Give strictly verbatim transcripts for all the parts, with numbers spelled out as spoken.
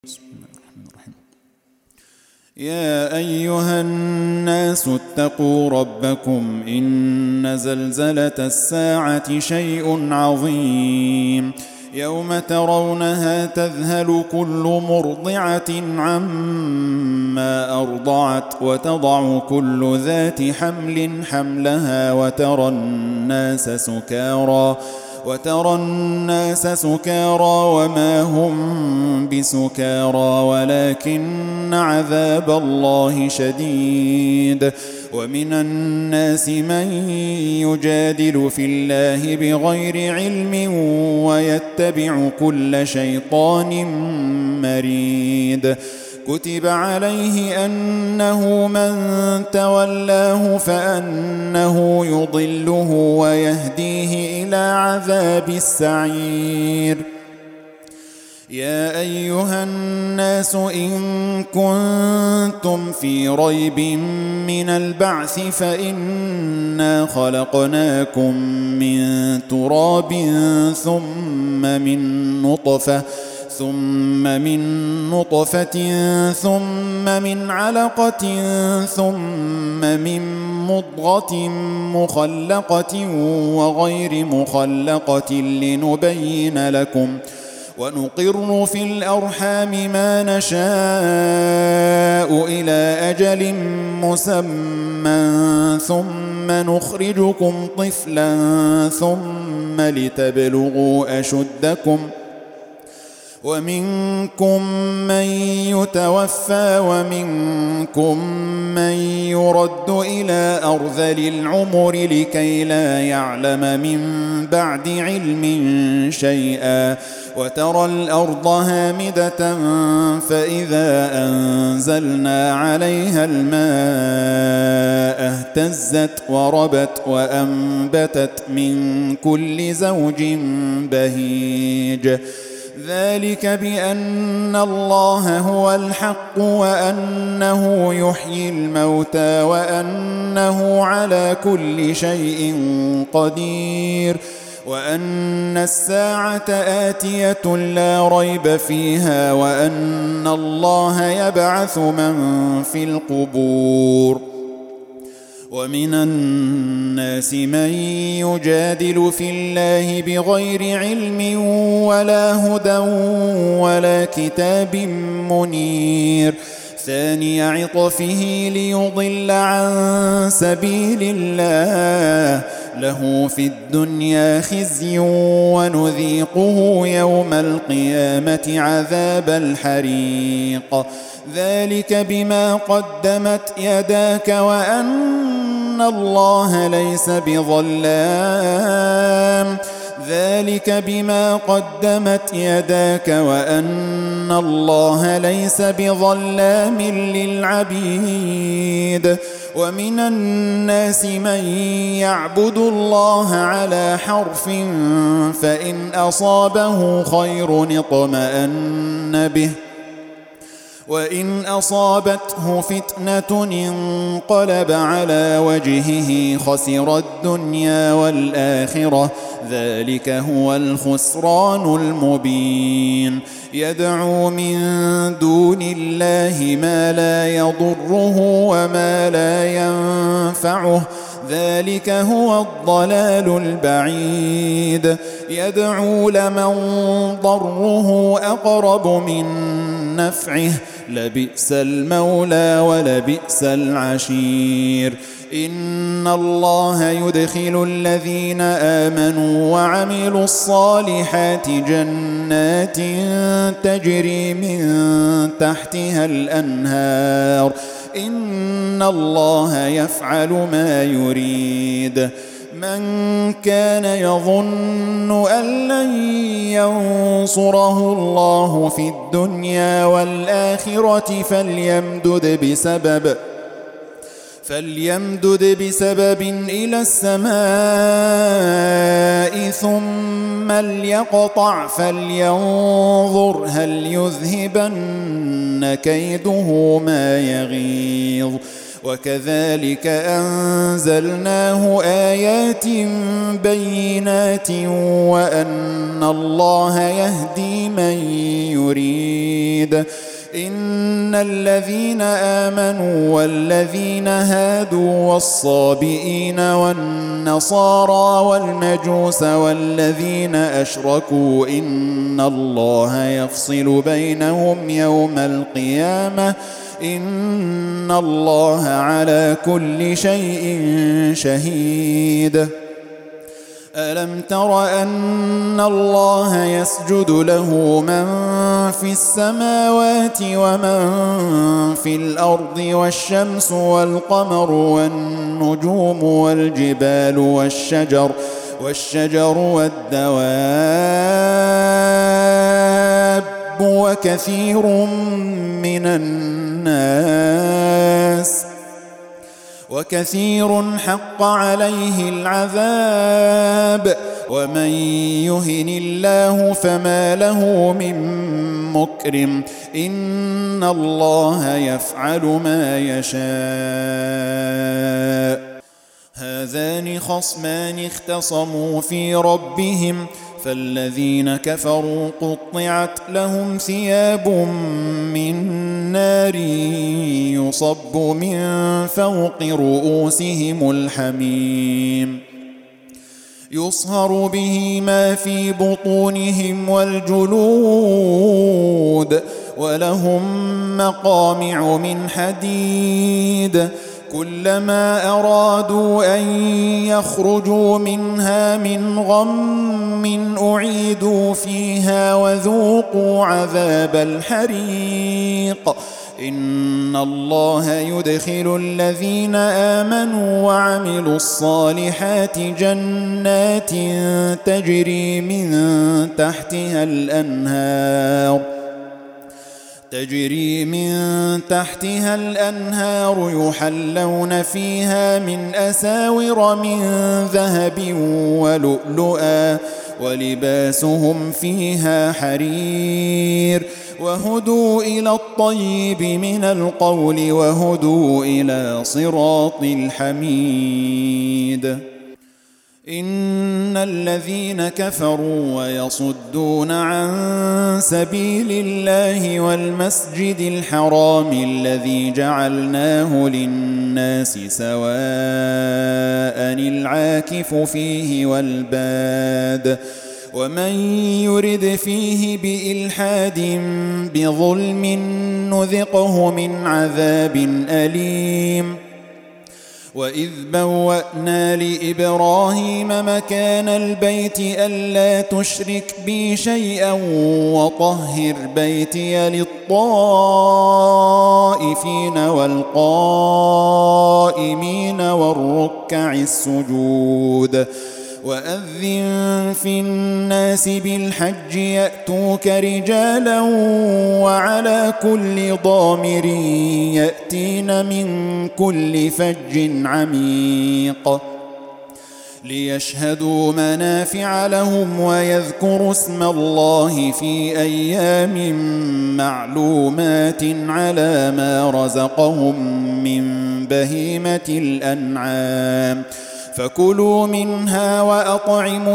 بسم الله الرحمن الرحيم. يا أيها الناس اتقوا ربكم إن زلزلة الساعة شيء عظيم يوم ترونها تذهل كل مرضعة عما أرضعت وتضع كل ذات حمل حملها وترى الناس سكارى وترى الناس سكارى وما هم بسكارى ولكن عذاب الله شديد. ومن الناس من يجادل في الله بغير علم ويتبع كل شيطان مريد. كتب عليه أنه من تولاه فأنه يضله ويهديه إلى عذاب السعير. يا أيها الناس إن كنتم في ريب من البعث فإنا خلقناكم من تراب ثم من نطفة ثم من نطفة ثم من علقة ثم من مضغة مخلقة وغير مخلقة لنبين لكم ونقر في الأرحام ما نشاء إلى أجل مسمى ثم نخرجكم طفلا ثم لتبلغوا أشدكم ومنكم من يتوفى ومنكم من يرد إلى أرذل العمر لكي لا يعلم من بعد علم شيئا. وترى الأرض هامدة فإذا أنزلنا عليها الماء اهتزت وربت وأنبتت من كل زوج بهيج. ذلك بأن الله هو الحق وأنه يحيي الموتى وأنه على كل شيء قدير وأن الساعة آتية لا ريب فيها وأن الله يبعث من في القبور. ومن الناس من يجادل في الله بغير علم ولا هدى ولا كتاب منير. ثاني عطفه ليضل عن سبيل الله له في الدنيا خزي ونذيقه يوم القيامة عذاب الحريق. ذلك بما قدمت يداك وأن الله ليس بظلام ذلك بما قدمت يداك وأن الله ليس بظلام للعبيد. ومن الناس من يعبد الله على حرف فإن أصابه خير اطمأن به وإن أصابته فتنة انقلب على وجهه خسر الدنيا والآخرة ذلك هو الخسران المبين. يدعو من دون الله ما لا يضره وما لا ينفعه ذلك هو الضلال البعيد. يدعو لمن ضره أقرب من نفعه لبئس المولى ولبئس العشير. إن الله يدخل الذين آمنوا وعملوا الصالحات جنات تجري من تحتها الأنهار إن الله يفعل ما يريد. من كان يظن أن لن ينصره الله في الدنيا والآخرة فليمدد بسبب فليمدد بسبب إلى السماء ثم ليقطع فلينظر هل يذهبن كيده ما يغيظ. وكذلك أنزلناه آيات بينات وأن الله يهدي من يريد. إن الذين آمنوا والذين هادوا والصابئين والنصارى والمجوس والذين أشركوا إن الله يفصل بينهم يوم القيامة إن الله على كل شيء شهيد. ألم تر أن الله يسجد له من في السماوات ومن في الأرض والشمس والقمر والنجوم والجبال والشجر والشجر والدواب وكثير من الناس وكثير حق عليه العذاب ومن يهن الله فما له من مكرم إن الله يفعل ما يشاء. هذان خصمان اختصموا في ربهم فالذين كفروا قطعت لهم ثياب من نار يصب من فوق رؤوسهم الحميم يصهر به ما في بطونهم والجلود ولهم مقامع من حديد كلما أرادوا أن يخرجوا منها من غم أعيدوا فيها وذوقوا عذاب الحريق إن الله يدخل الذين آمنوا وعملوا الصالحات جنات تجري من تحتها الأنهار تجري من تحتها الأنهار يحلون فيها من أساور من ذهب ولؤلؤا ولباسهم فيها حرير وهدوا إلى الطيب من القول وهدوا إلى صراط الحميد. إن الذين كفروا ويصدون عن سبيل الله والمسجد الحرام الذي جعلناه للناس سواء العاكف فيه والباد ومن يرد فيه بإلحاد بظلم نذقه من عذاب أليم. وإذ بوأنا لإبراهيم مكان البيت ألا تشرك بي شيئا وطهر بيتي للطائفين والقائمين والركع السجود وأذن في الناس بالحج يأتوك رجالا وعلى كل ضامر يأتين من كل فج عميق ليشهدوا منافع لهم ويذكروا اسم الله في أيام معلومات على ما رزقهم من بهيمة الأنعام فكلوا منها وأطعموا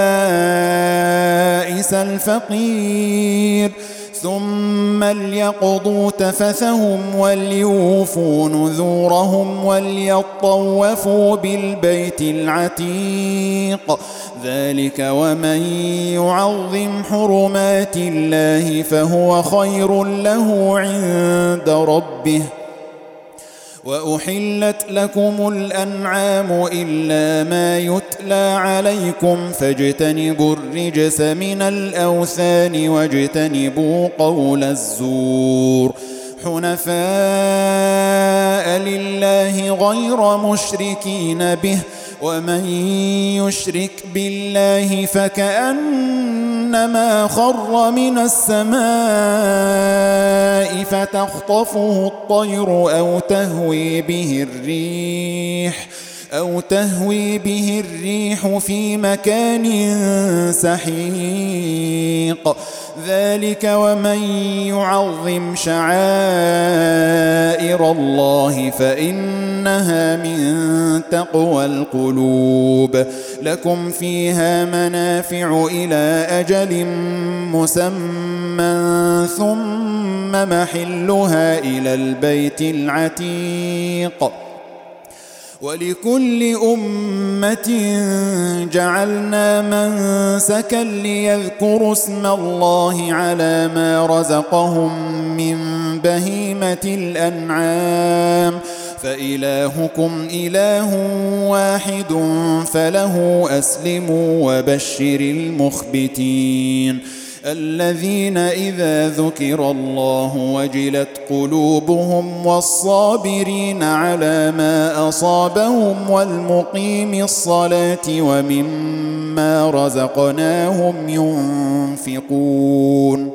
البائس الفقير ثم ليقضوا تفثهم وليوفوا نذورهم وليطوفوا بالبيت العتيق ذلك ومن يعظم حرمات الله فهو خير له عند ربه. وأحلت لكم الأنعام إلا ما يتلى عليكم فاجتنبوا الرجس من الأوثان واجتنبوا قول الزور حنفاء لله غير مشركين به ومن يشرك بالله فكأنما خر من السماء فتخطفه الطير أو تهوي به الريح أو تهوي به الريح في مكان سحيق ذلك ومن يعظم شعائر الله فإنها من تقوى القلوب لكم فيها منافع إلى أجل مسمى ثم محلها إلى البيت العتيق ولكل أمة جعلنا منسكا ليذكروا اسم الله على ما رزقهم من بهيمة الأنعام فإلهكم إله واحد فله أسلموا وبشر المخبتين الذين إذا ذكر الله وجلت قلوبهم والصابرين على ما أصابهم والمقيم الصلاة ومما رزقناهم ينفقون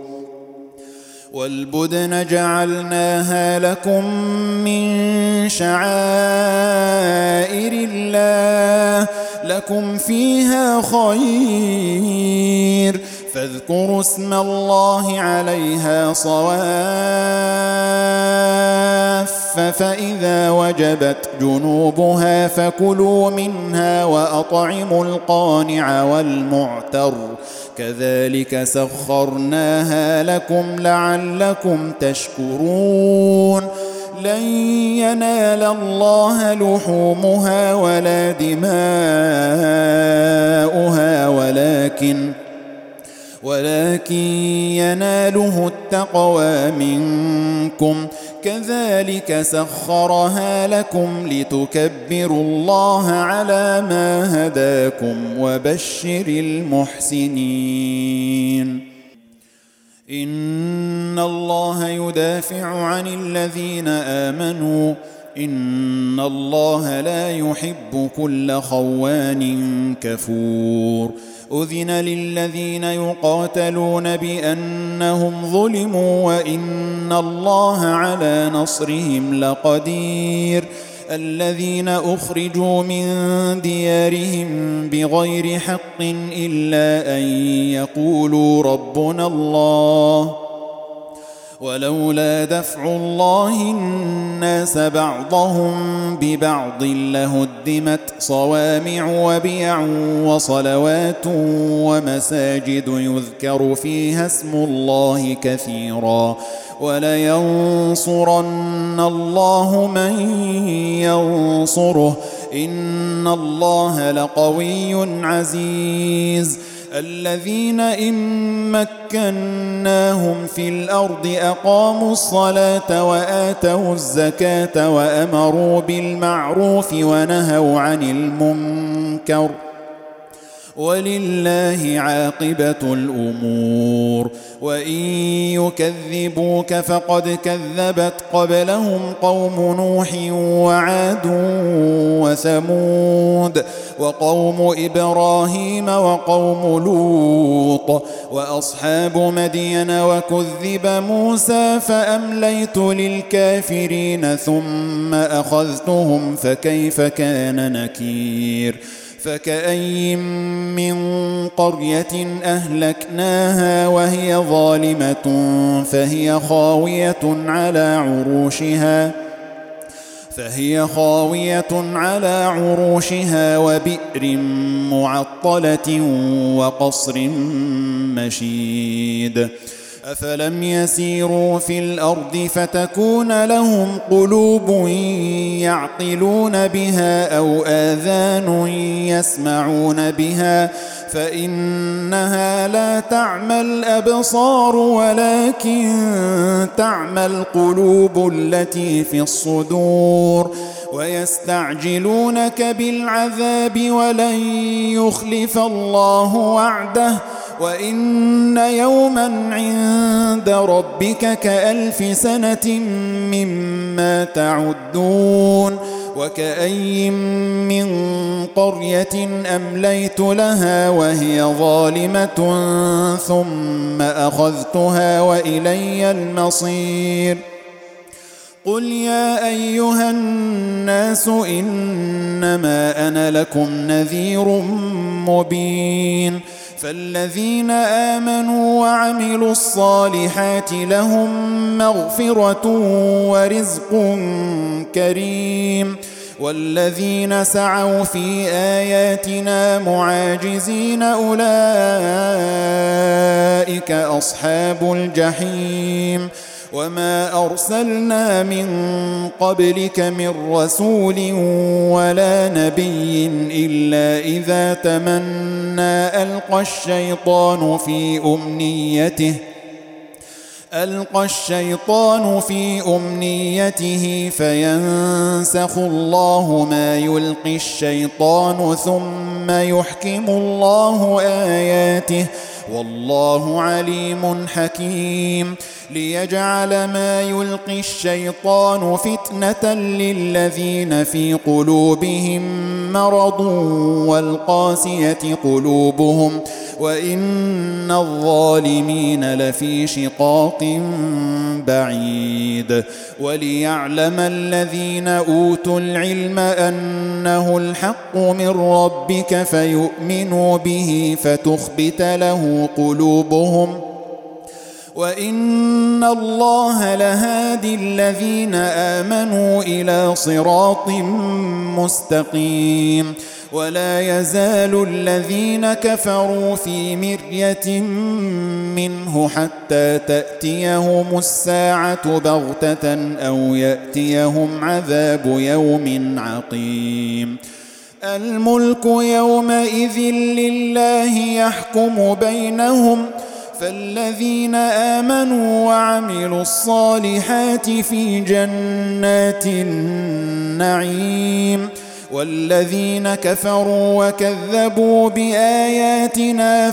والبدن جعلناها لكم من شعائر الله لكم فيها خير فاذكروا اسم الله عليها صواف فإذا وجبت جنوبها فكلوا منها وأطعموا القانع والمعتر كذلك سخرناها لكم لعلكم تشكرون لن ينال الله لحومها ولا دماؤها ولكن ولكن يناله التقوى منكم كذلك سخرها لكم لتكبروا الله على ما هداكم وبشر المحسنين إن الله يدافع عن الذين آمنوا إن الله لا يحب كل خوان كفور أذن للذين يقاتلون بأنهم ظلموا وإن الله على نصرهم لقدير الذين أخرجوا من ديارهم بغير حق إلا أن يقولوا ربنا الله ولولا دفع الله الناس بعضهم ببعض لهدمت صوامع وبيع وصلوات ومساجد يذكر فيها اسم الله كثيرا ولينصرن الله من ينصره إن الله لقوي عزيز الذين إن مكناهم في الأرض أقاموا الصلاة وآتوا الزكاة وأمروا بالمعروف ونهوا عن المنكر ولله عاقبة الأمور وإن يكذبوك فقد كذبت قبلهم قوم نوح وعاد وثمود وقوم إبراهيم وقوم لوط وأصحاب مدين وكذب موسى فأمليت للكافرين ثم أخذتهم فكيف كان نكير فكأي من قرية أهلكناها وهي ظالمة فهي خاوية على عروشها فهي خاوية على عروشها وبئر معطلة وقصر مشيد أفلم يسيروا في الأرض فتكون لهم قلوب يعقلون بها أو آذان يسمعون بها فإنها لا تعمى الأبصار ولكن تعمى القلوب التي في الصدور ويستعجلونك بالعذاب ولن يخلف الله وعده وإن يوما عند ربك كألف سنة مما تعدون وكأي من قرية أمليت لها وهي ظالمة ثم أخذتها وإلي المصير قل يا أيها الناس إنما أنا لكم نذير مبين فالذين آمنوا وعملوا الصالحات لهم مغفرة ورزق كريم والذين سعوا في آياتنا معاجزين أولئك أصحاب الجحيم وما أرسلنا من قبلك من رسول ولا نبي إلا إذا تمنى ألقى الشيطان في أمنيته ألقى الشيطان في أمنيته فينسخ الله ما يلقي الشيطان ثم يحكم الله آياته والله عليم حكيم ليجعل ما يلقي الشيطان فتنة للذين في قلوبهم مرض والقاسية قلوبهم وإن الظالمين لفي شقاق بعيد وليعلم الذين أوتوا العلم أنه الحق من ربك فيؤمنوا به فتخبت له قلوبهم وإن الله لهادي الذين آمنوا إلى صراط مستقيم ولا يزال الذين كفروا في مرية منه حتى تأتيهم الساعة بغتة أو يأتيهم عذاب يوم عقيم الملك يومئذ لله يحكم بينهم فالذين آمنوا وعملوا الصالحات في جنات النعيم والذين كفروا وكذبوا بآياتنا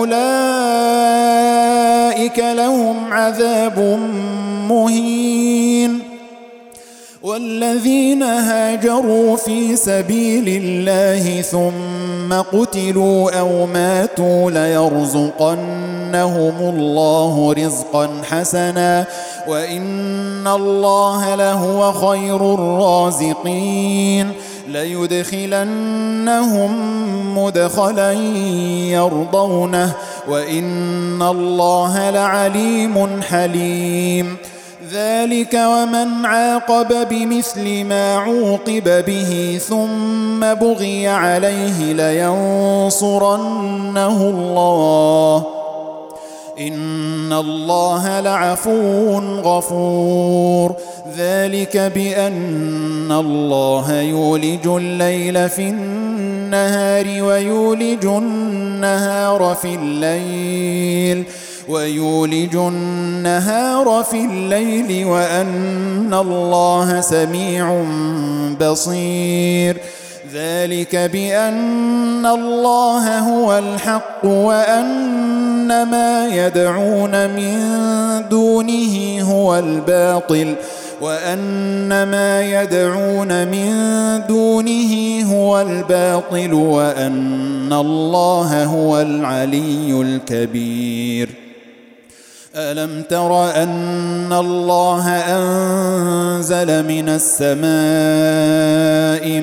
فأولئك لهم عذاب مهين والذين هاجروا في سبيل الله ثم قتلوا أو ماتوا ليرزقنهم الله رزقا حسنا وإن الله لهو خير الرازقين ليدخلنهم مدخلا يرضونه وإن الله لعليم حليم ذلك ومن عاقب بمثل ما عوقب به ثم بغي عليه لينصرنه الله إن الله لعفو غفور ذلك بأن الله يولج الليل في النهار ويولج النهار في الليل ويولج النهار في الليل وأن الله سميع بصير ذلك بأن الله هو الحق وأن ما يدعون من دونه هو الباطل وأن ما يدعون من دونه هو الباطل وأن الله هو العلي الكبير ألم تر أن الله أنزل من السماء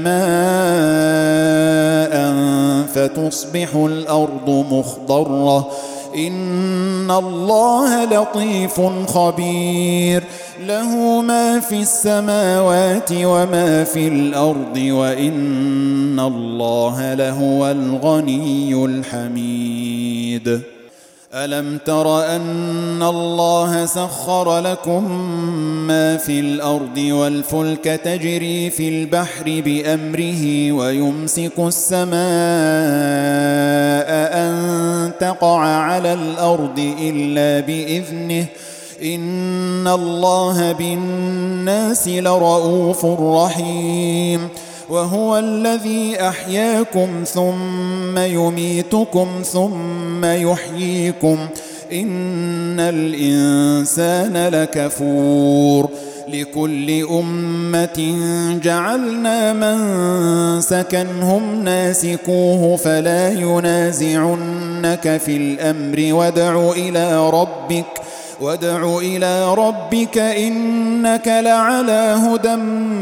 ماء فتصبح الأرض مخضرة إن الله لطيف خبير له ما في السماوات وما في الأرض وإن الله لهو الغني الحميد ألم تر أن الله سخر لكم ما في الأرض والفلك تجري في البحر بأمره ويمسك السماء أن تقع على الأرض إلا بإذنه إن الله بالناس لرؤوف رحيم وهو الذي أحياكم ثم يميتكم ثم يحييكم إن الإنسان لكفور لكل أمة جعلنا منسكا هم ناسكوه فلا ينازعنك في الأمر وادع إلى ربك وادع إلى ربك إنك لعلى هدى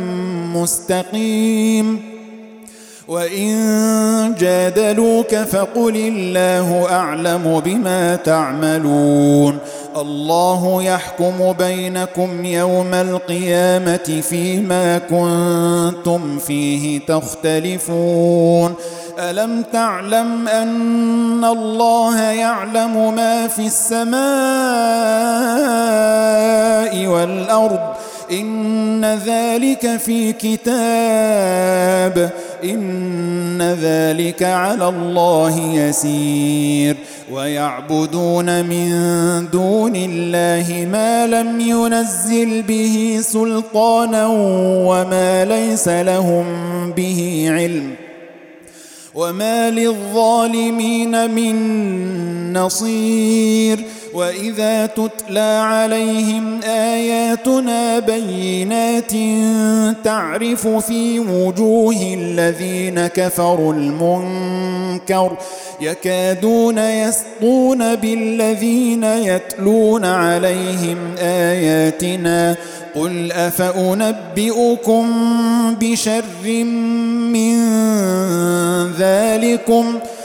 مستقيم وإن جادلوك فقل الله أعلم بما تعملون الله يحكم بينكم يوم القيامة فيما كنتم فيه تختلفون ألم تعلم أن الله يعلم ما في السماء والأرض إن ذلك في كتاب إن ذلك على الله يسير ويعبدون من دون الله ما لم ينزل به سلطانا وما ليس لهم به علم وما للظالمين من نصير وإذا تتلى عليهم آياتنا بينات تعرف في وجوه الذين كفروا المنكر يكادون يسطون بالذين يتلون عليهم آياتنا قل أفأنبئكم بشر من ذلكم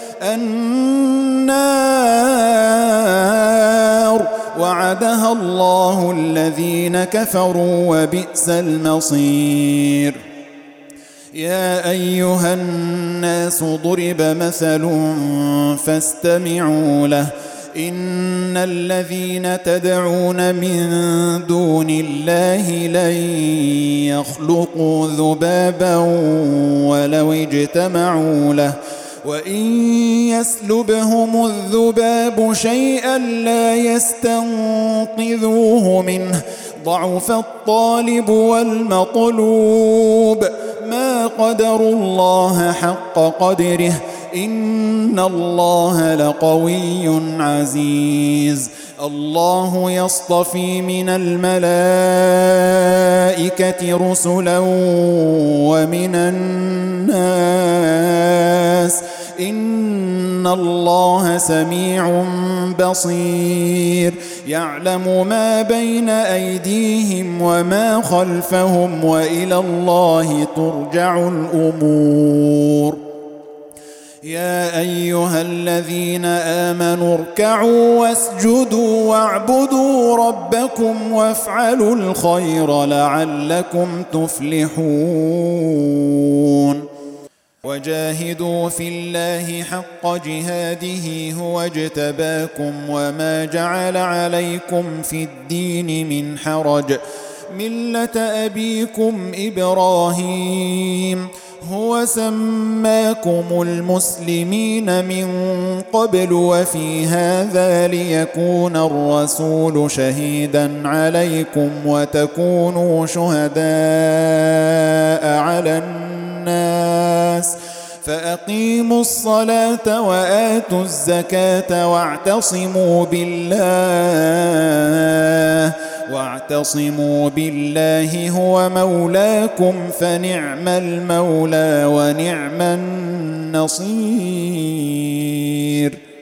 النار وعدها الله الذين كفروا وبئس المصير يا أيها الناس ضرب مثل فاستمعوا له إن الذين تدعون من دون الله لن يخلقوا ذبابا ولو اجتمعوا له وإن يسلبهم الذباب شيئا لا يستنقذوه منه ضعف الطالب والمطلوب ما قدروا الله حق قدره إن الله لقوي عزيز الله يصطفي من الملائكة رسلا ومن الناس إن الله سميع بصير يعلم ما بين أيديهم وما خلفهم وإلى الله ترجع الأمور يا أيها الذين آمنوا اركعوا واسجدوا واعبدوا ربكم وافعلوا الخير لعلكم تفلحون وجاهدوا في الله حق جهاده هو اجتباكم وما جعل عليكم في الدين من حرج ملة أبيكم إبراهيم هو سماكم المسلمين من قبل وفي هذا ليكون الرسول شهيدا عليكم وتكونوا شهداء على الناس فأقيموا الصلاة وآتوا الزكاة واعتصموا بالله واعتصموا بالله هو مولاكم فنعم المولى ونعم النصير.